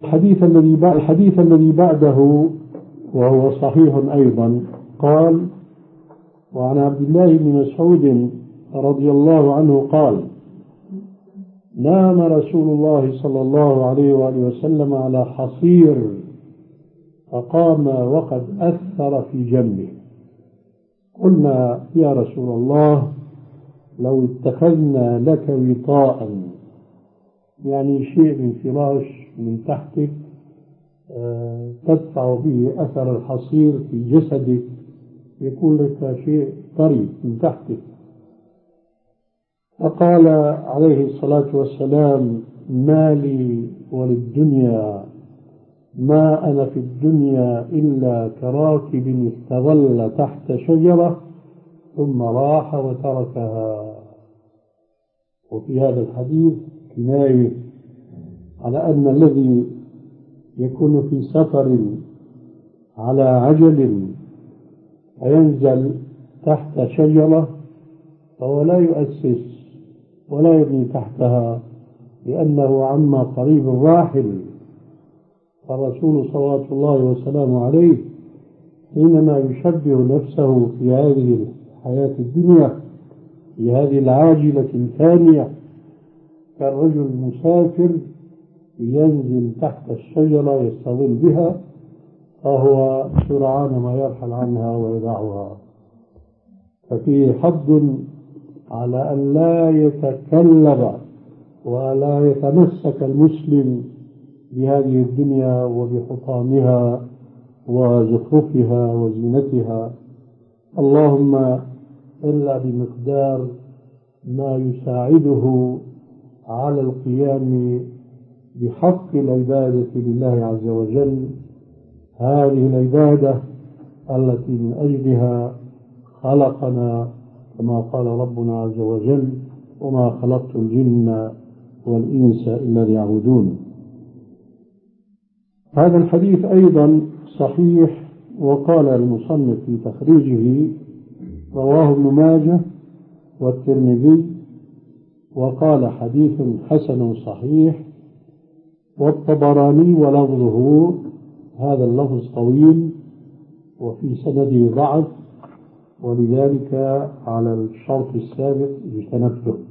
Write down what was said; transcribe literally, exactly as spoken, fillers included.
الحديث الذي الحديث الذي بعده وهو صحيح أيضا قال: وعن عبد الله بن مسعود رضي الله عنه قال: نام رسول الله صلى الله عليه وآله وسلم على حصير فقام وقد أثر في جنبه. قلنا: يا رسول الله، لو اتخذنا لك وطاء، يعني شيء من فراش من تحتك تدفع به أثر الحصير في جسدك، يكون لك شيء طري من تحتك. فقال عليه الصلاة والسلام: ما لي وللدنيا، ما أنا في الدنيا إلا كراكب استظل تحت شجرة ثم راح وتركها. وفي هذا الحديث كناية على أن الذي يكون في سفر على عجل فينزل تحت شجرة فهو لا يؤسس ولا يبني تحتها، لأنه عما قريب راحل. فالرسول صلوات الله وسلامه عليه حينما يشبه نفسه في هذه الحياة الدنيا في هذه العاجلة الثانية كالرجل المسافر ينزل تحت الشجرة يستظل بها، فهو سرعان ما يرحل عنها ويدعها. ففيه حض على أن لا يتكلب ولا يتمسك المسلم بهذه الدنيا وبحطامها وزخرفها وزينتها، اللهم إلا بمقدار ما يساعده على القيام بحق العبادة لله عز وجل، هذه العبادة التي من أجلها خلقنا، كما قال ربنا عز وجل: وما خلقت الجن والإنس إلا ليعبدون. هذا الحديث أيضا صحيح، وقال المصنف في تخريجه: رواه ابن ماجه والترمذي، وقال حديث حسن صحيح، والطبراني ولفظه، هذا اللفظ طويل وفي سنده ضعف، ولذلك على الشرط السابق اجتنبته.